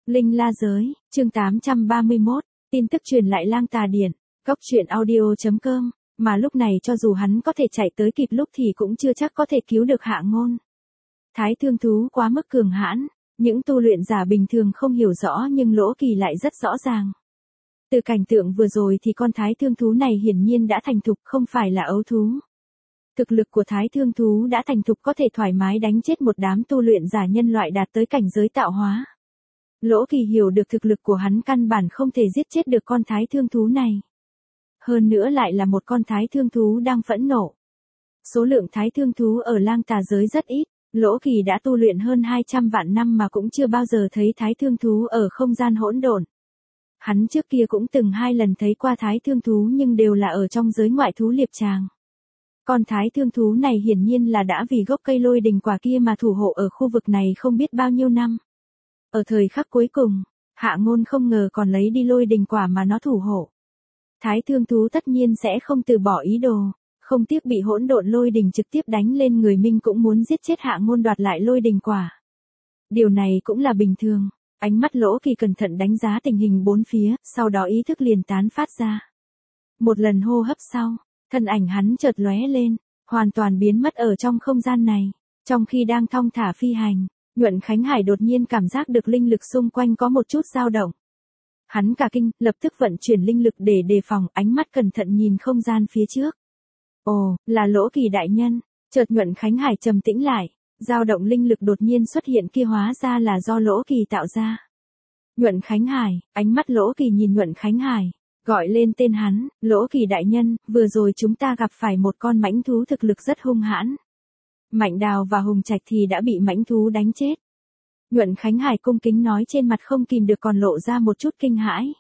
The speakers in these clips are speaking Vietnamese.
Linh La Giới, chương 831, tin tức truyền lại lang tà điện, góc truyện audio.com, mà lúc này cho dù hắn có thể chạy tới kịp lúc thì cũng chưa chắc có thể cứu được Hạ Ngôn. Thái thương thú quá mức cường hãn, những tu luyện giả bình thường không hiểu rõ nhưng Lỗ Kỳ lại rất rõ ràng. Từ cảnh tượng vừa rồi thì con thái thương thú này hiển nhiên đã thành thục, không phải là ấu thú. Thực lực của thái thương thú đã thành thục có thể thoải mái đánh chết một đám tu luyện giả nhân loại đạt tới cảnh giới tạo hóa. Lỗ Kỳ hiểu được thực lực của hắn căn bản không thể giết chết được con thái thương thú này. Hơn nữa lại là một con thái thương thú đang phẫn nộ. Số lượng thái thương thú ở lang tà giới rất ít, Lỗ Kỳ đã tu luyện hơn 200 vạn năm mà cũng chưa bao giờ thấy thái thương thú ở không gian hỗn độn. Hắn trước kia cũng từng 2 lần thấy qua thái thương thú nhưng đều là ở trong giới ngoại thú liệp tràng. Con thái thương thú này hiển nhiên là đã vì gốc cây lôi đình quả kia mà thủ hộ ở khu vực này không biết bao nhiêu năm. Ở thời khắc cuối cùng, Hạ Ngôn không ngờ còn lấy đi lôi đình quả mà nó thủ hộ. Thái thương thú tất nhiên sẽ không từ bỏ ý đồ, không tiếc bị hỗn độn lôi đình trực tiếp đánh lên người mình cũng muốn giết chết Hạ Ngôn đoạt lại lôi đình quả. Điều này cũng là bình thường, ánh mắt Lỗ Kỳ cẩn thận đánh giá tình hình bốn phía, sau đó ý thức liền tán phát ra. Một lần hô hấp sau, thân ảnh hắn chợt lóe lên, hoàn toàn biến mất ở trong không gian này. Trong khi đang thong thả phi hành, Nhuận Khánh Hải đột nhiên cảm giác được linh lực xung quanh có một chút dao động. Hắn cả kinh, lập tức vận chuyển linh lực để đề phòng, ánh mắt cẩn thận nhìn không gian phía trước. Ồ, là Lỗ Kỳ đại nhân. Chợt Nhuận Khánh Hải trầm tĩnh lại, dao động linh lực đột nhiên xuất hiện kia hóa ra là do Lỗ Kỳ tạo ra. Nhuận Khánh Hải, ánh mắt Lỗ Kỳ nhìn Nhuận Khánh Hải, gọi lên tên hắn, Lỗ Kỳ đại nhân, vừa rồi chúng ta gặp phải một con mãnh thú thực lực rất hung hãn. Mạnh Đào và Hùng Trạch thì đã bị mãnh thú đánh chết. Nhuận Khánh Hải cung kính nói, trên mặt không kìm được còn lộ ra một chút kinh hãi.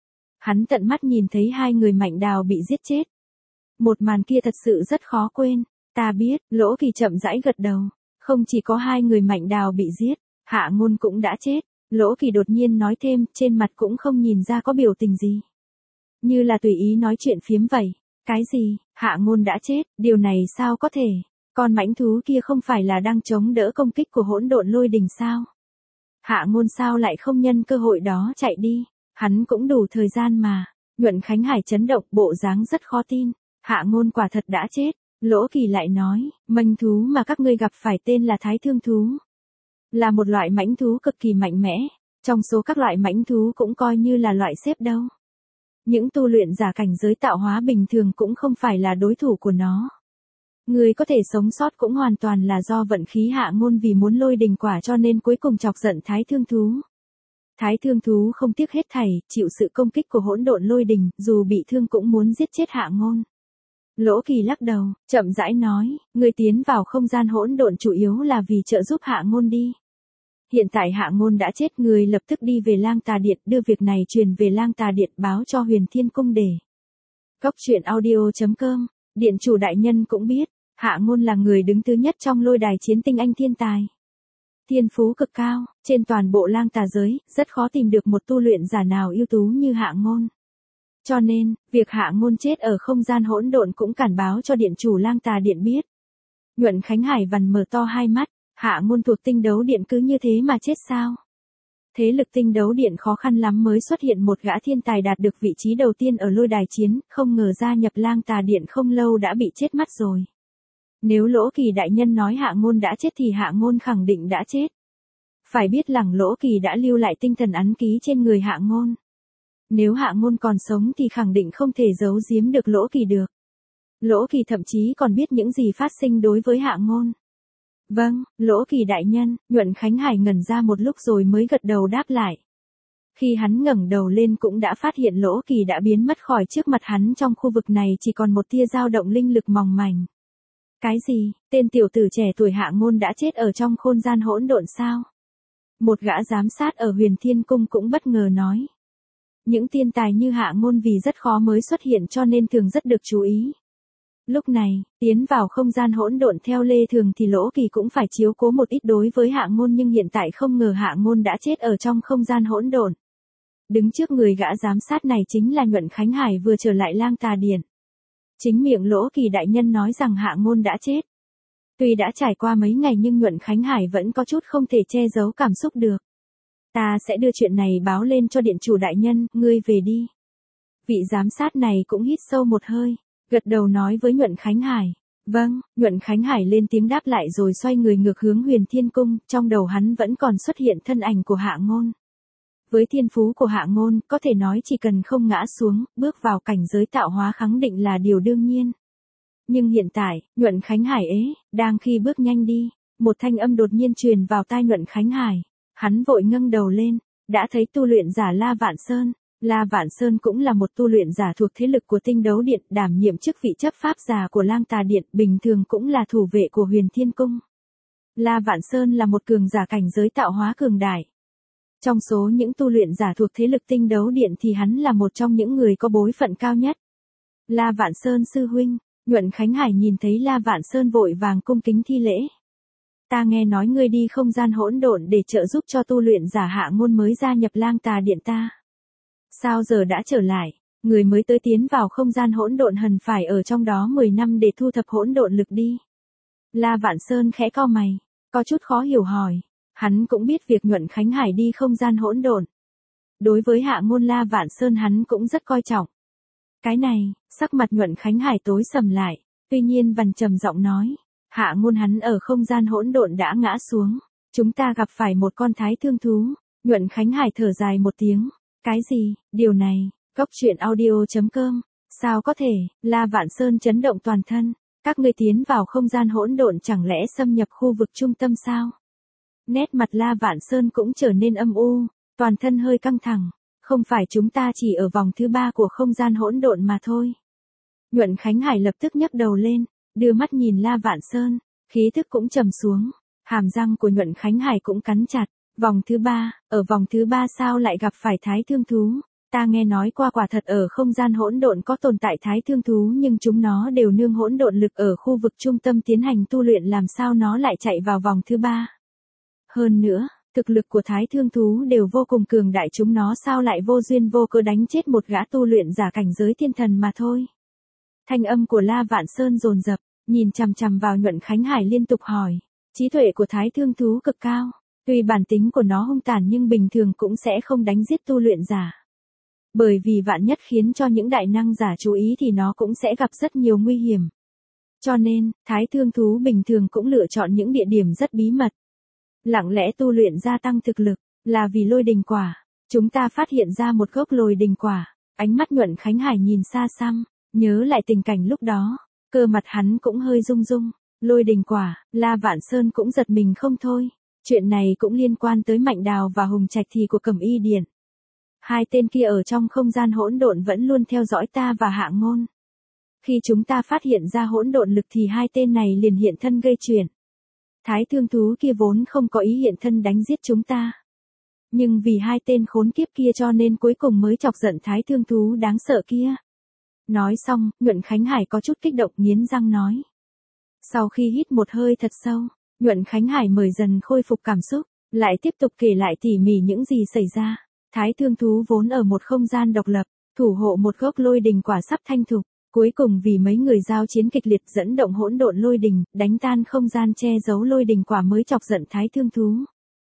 Hắn tận mắt nhìn thấy 2 người Mạnh Đào bị giết chết. Một màn kia thật sự rất khó quên. Ta biết, Lỗ Kỳ chậm rãi gật đầu. Không chỉ có 2 người Mạnh Đào bị giết, Hạ Ngôn cũng đã chết. Lỗ Kỳ đột nhiên nói thêm, trên mặt cũng không nhìn ra có biểu tình gì. Như là tùy ý nói chuyện phiếm vậy. Cái gì, Hạ Ngôn đã chết, điều này sao có thể? Con mãnh thú kia không phải là đang chống đỡ công kích của hỗn độn lôi đình sao? Hạ Ngôn sao lại không nhân cơ hội đó chạy đi? Hắn cũng đủ thời gian mà. Nhuận Khánh Hải chấn động, bộ dáng rất khó tin. Hạ Ngôn quả thật đã chết. Lỗ Kỳ lại nói, mãnh thú mà các ngươi gặp phải tên là thái thương thú. Là một loại mãnh thú cực kỳ mạnh mẽ. Trong số các loại mãnh thú cũng coi như là loại xếp đâu. Những tu luyện giả cảnh giới tạo hóa bình thường cũng không phải là đối thủ của nó. Người có thể sống sót cũng hoàn toàn là do vận khí. Hạ Ngôn vì muốn lôi đình quả cho nên cuối cùng chọc giận thái thương thú. Thái thương thú không tiếc hết thảy, chịu sự công kích của hỗn độn lôi đình, dù bị thương cũng muốn giết chết Hạ Ngôn. Lỗ Kỳ lắc đầu, chậm rãi nói, người tiến vào không gian hỗn độn chủ yếu là vì trợ giúp Hạ Ngôn đi. Hiện tại Hạ Ngôn đã chết, người lập tức đi về lang tà điện, đưa việc này truyền về lang tà điện báo cho Huyền Thiên Cung để. Góc truyện audio.com, điện chủ đại nhân cũng biết, Hạ Ngôn là người đứng thứ nhất trong lôi đài chiến tinh anh thiên tài. Thiên phú cực cao, trên toàn bộ lang tà giới, rất khó tìm được một tu luyện giả nào ưu tú như Hạ Ngôn. Cho nên, việc Hạ Ngôn chết ở không gian hỗn độn cũng cản báo cho điện chủ lang tà điện biết. Nhuận Khánh Hải vằn mở to hai mắt, Hạ Ngôn thuộc tinh đấu điện cứ như thế mà chết sao? Thế lực tinh đấu điện khó khăn lắm mới xuất hiện một gã thiên tài đạt được vị trí đầu tiên ở lôi đài chiến, không ngờ gia nhập lang tà điện không lâu đã bị chết mất rồi. Nếu Lỗ Kỳ đại nhân nói Hạ Ngôn đã chết thì Hạ Ngôn khẳng định đã chết. Phải biết rằng Lỗ Kỳ đã lưu lại tinh thần ấn ký trên người Hạ Ngôn. Nếu Hạ Ngôn còn sống thì khẳng định không thể giấu giếm được Lỗ Kỳ được. Lỗ Kỳ thậm chí còn biết những gì phát sinh đối với Hạ Ngôn. Vâng, Lỗ Kỳ đại nhân. Nhuận Khánh Hải ngẩn ra một lúc rồi mới gật đầu đáp lại. Khi hắn ngẩng đầu lên cũng đã phát hiện Lỗ Kỳ đã biến mất khỏi trước mặt hắn, trong khu vực này chỉ còn một tia dao động linh lực mỏng manh. Cái gì, tên tiểu tử trẻ tuổi Hạ Ngôn đã chết ở trong không gian hỗn độn sao? Một gã giám sát ở Huyền Thiên Cung cũng bất ngờ nói. Những thiên tài như Hạ Ngôn vì rất khó mới xuất hiện cho nên thường rất được chú ý. Lúc này, tiến vào không gian hỗn độn theo lê thường thì Lỗ Kỳ cũng phải chiếu cố một ít đối với Hạ Ngôn, nhưng hiện tại không ngờ Hạ Ngôn đã chết ở trong không gian hỗn độn. Đứng trước người gã giám sát này chính là Nhuận Khánh Hải vừa trở lại lang tà điện. Chính miệng Lỗ Kỳ đại nhân nói rằng Hạ Ngôn đã chết. Tuy đã trải qua mấy ngày nhưng Nhuận Khánh Hải vẫn có chút không thể che giấu cảm xúc được. Ta sẽ đưa chuyện này báo lên cho điện chủ đại nhân, ngươi về đi. Vị giám sát này cũng hít sâu một hơi, gật đầu nói với Nhuận Khánh Hải. Vâng, Nhuận Khánh Hải lên tiếng đáp lại rồi xoay người ngược hướng Huyền Thiên Cung, trong đầu hắn vẫn còn xuất hiện thân ảnh của Hạ Ngôn. Với thiên phú của Hạ Ngôn, có thể nói chỉ cần không ngã xuống, bước vào cảnh giới tạo hóa khẳng định là điều đương nhiên. Nhưng hiện tại, Nhuận Khánh Hải đang khi bước nhanh đi, một thanh âm đột nhiên truyền vào tai Nhuận Khánh Hải. Hắn vội ngẩng đầu lên, đã thấy tu luyện giả La Vạn Sơn. La Vạn Sơn cũng là một tu luyện giả thuộc thế lực của Tinh Đấu Điện, đảm nhiệm chức vị chấp pháp giả của Lang Tà Điện, bình thường cũng là thủ vệ của Huyền Thiên Cung. La Vạn Sơn là một cường giả cảnh giới tạo hóa cường đại. Trong số những tu luyện giả thuộc thế lực Tinh Đấu Điện thì hắn là một trong những người có bối phận cao nhất. La Vạn Sơn sư huynh, Nhuận Khánh Hải nhìn thấy La Vạn Sơn vội vàng cung kính thi lễ. Ta nghe nói ngươi đi không gian hỗn độn để trợ giúp cho tu luyện giả Hạ Ngôn mới gia nhập Lang Tà Điện ta. Sao giờ đã trở lại, người mới tới tiến vào không gian hỗn độn hẳn phải ở trong đó 10 năm để thu thập hỗn độn lực đi. La Vạn Sơn khẽ cau mày, có chút khó hiểu hỏi. Hắn cũng biết việc Nhuận Khánh Hải đi không gian hỗn độn. Đối với Hạ Ngôn La Vạn Sơn hắn cũng rất coi trọng. Cái này, sắc mặt Nhuận Khánh Hải tối sầm lại, tuy nhiên vằn trầm giọng nói. Hạ Ngôn hắn ở không gian hỗn độn đã ngã xuống. Chúng ta gặp phải một con thái thương thú. Nhuận Khánh Hải thở dài một tiếng. Cái gì, điều này, Góc Truyện Audio.com, sao có thể, La Vạn Sơn chấn động toàn thân. Các ngươi tiến vào không gian hỗn độn chẳng lẽ xâm nhập khu vực trung tâm sao? Nét mặt La Vạn Sơn cũng trở nên âm u, toàn thân hơi căng thẳng. Không phải chúng ta chỉ ở vòng thứ 3 của không gian hỗn độn mà thôi. Nhuận Khánh Hải lập tức nhấc đầu lên, đưa mắt nhìn La Vạn Sơn, khí thức cũng trầm xuống. Hàm răng của Nhuận Khánh Hải cũng cắn chặt. Vòng thứ 3, ở vòng thứ 3 sao lại gặp phải thái thương thú? Ta nghe nói qua quả thật ở không gian hỗn độn có tồn tại thái thương thú nhưng chúng nó đều nương hỗn độn lực ở khu vực trung tâm tiến hành tu luyện, làm sao nó lại chạy vào vòng thứ 3? Hơn nữa, thực lực của thái thương thú đều vô cùng cường đại, chúng nó sao lại vô duyên vô cớ đánh chết một gã tu luyện giả cảnh giới thiên thần mà thôi. Thanh âm của La Vạn Sơn dồn dập, nhìn chằm chằm vào Nhuận Khánh Hải liên tục hỏi. Trí tuệ của thái thương thú cực cao. Tuy bản tính của nó hung tàn nhưng bình thường cũng sẽ không đánh giết tu luyện giả. Bởi vì vạn nhất khiến cho những đại năng giả chú ý thì nó cũng sẽ gặp rất nhiều nguy hiểm. Cho nên, thái thương thú bình thường cũng lựa chọn những địa điểm rất bí mật. Lặng lẽ tu luyện gia tăng thực lực, là vì lôi đình quả. Chúng ta phát hiện ra một gốc lôi đình quả. Ánh mắt Nhuận Khánh Hải nhìn xa xăm, nhớ lại tình cảnh lúc đó. Cơ mặt hắn cũng hơi rung rung. Lôi đình quả, La Vạn Sơn cũng giật mình không thôi. Chuyện này cũng liên quan tới Mạnh Đào và Hùng Trạch thì của Cẩm Y Điện. Hai tên kia ở trong không gian hỗn độn vẫn luôn theo dõi ta và Hạ Ngôn. Khi chúng ta phát hiện ra hỗn độn lực thì hai tên này liền hiện thân gây chuyện. Thái thương thú kia vốn không có ý hiện thân đánh giết chúng ta. Nhưng vì hai tên khốn kiếp kia cho nên cuối cùng mới chọc giận thái thương thú đáng sợ kia. Nói xong, Nhuận Khánh Hải có chút kích động nghiến răng nói. Sau khi hít một hơi thật sâu, Nhuận Khánh Hải mời dần khôi phục cảm xúc, lại tiếp tục kể lại tỉ mỉ những gì xảy ra. Thái thương thú vốn ở một không gian độc lập, thủ hộ một gốc lôi đình quả sắp thanh thục, cuối cùng vì mấy người giao chiến kịch liệt dẫn động hỗn độn lôi đình, đánh tan không gian che giấu lôi đình quả mới chọc giận thái thương thú.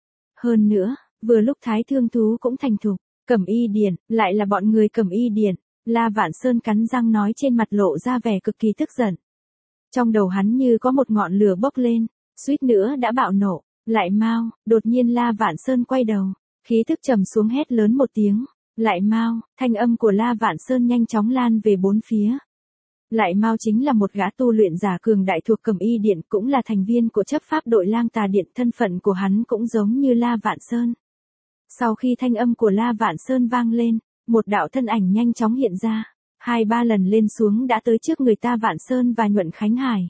Hơn nữa, vừa lúc thái thương thú cũng thành thục, Cẩm Y Điện, lại là bọn người Cẩm Y Điện. La Vạn Sơn cắn răng nói, trên mặt lộ ra vẻ cực kỳ tức giận. Trong đầu hắn như có một ngọn lửa bốc lên, suýt nữa đã bạo nổ. Lại mau, đột nhiên La Vạn Sơn quay đầu, khí thức trầm xuống hét lớn một tiếng. Lại mau, thanh âm của La Vạn Sơn nhanh chóng lan về bốn phía. Lại mau chính là một gã tu luyện giả cường đại thuộc Cẩm Y Điện, cũng là thành viên của chấp pháp đội Lang Tà Điện, thân phận của hắn cũng giống như La Vạn Sơn. Sau khi thanh âm của La Vạn Sơn vang lên, một đạo thân ảnh nhanh chóng hiện ra, 2-3 lần lên xuống đã tới trước người ta Vạn Sơn và Nhuận Khánh Hải.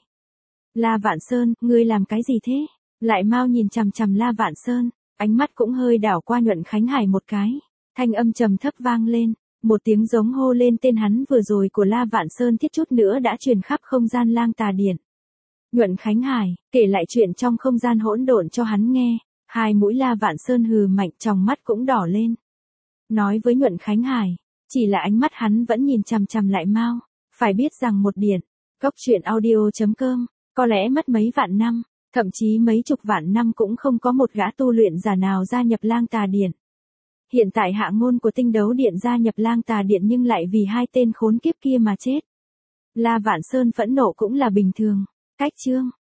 La Vạn Sơn, ngươi làm cái gì thế? Lại mau nhìn chằm chằm La Vạn Sơn, ánh mắt cũng hơi đảo qua Nhuận Khánh Hải một cái. Thanh âm trầm thấp vang lên, một tiếng giống hô lên tên hắn vừa rồi của La Vạn Sơn thiết chút nữa đã truyền khắp không gian Lang Tà Điện. Nhuận Khánh Hải kể lại chuyện trong không gian hỗn độn cho hắn nghe, hai mũi La Vạn Sơn hừ mạnh, trong mắt cũng đỏ lên. Nói với Nhuận Khánh Hải, chỉ là ánh mắt hắn vẫn nhìn chằm chằm Lại Mau. Phải biết rằng một điện, Góc Truyện Audio.com, có lẽ mất mấy vạn năm, thậm chí mấy chục vạn năm cũng không có một gã tu luyện giả nào gia nhập Lang Tà Điện. Hiện tại hạ ngôn của tinh đấu điện gia nhập lang tà điện nhưng lại vì hai tên khốn kiếp kia mà chết. La Vạn Sơn phẫn nộ cũng là bình thường. Cách chương.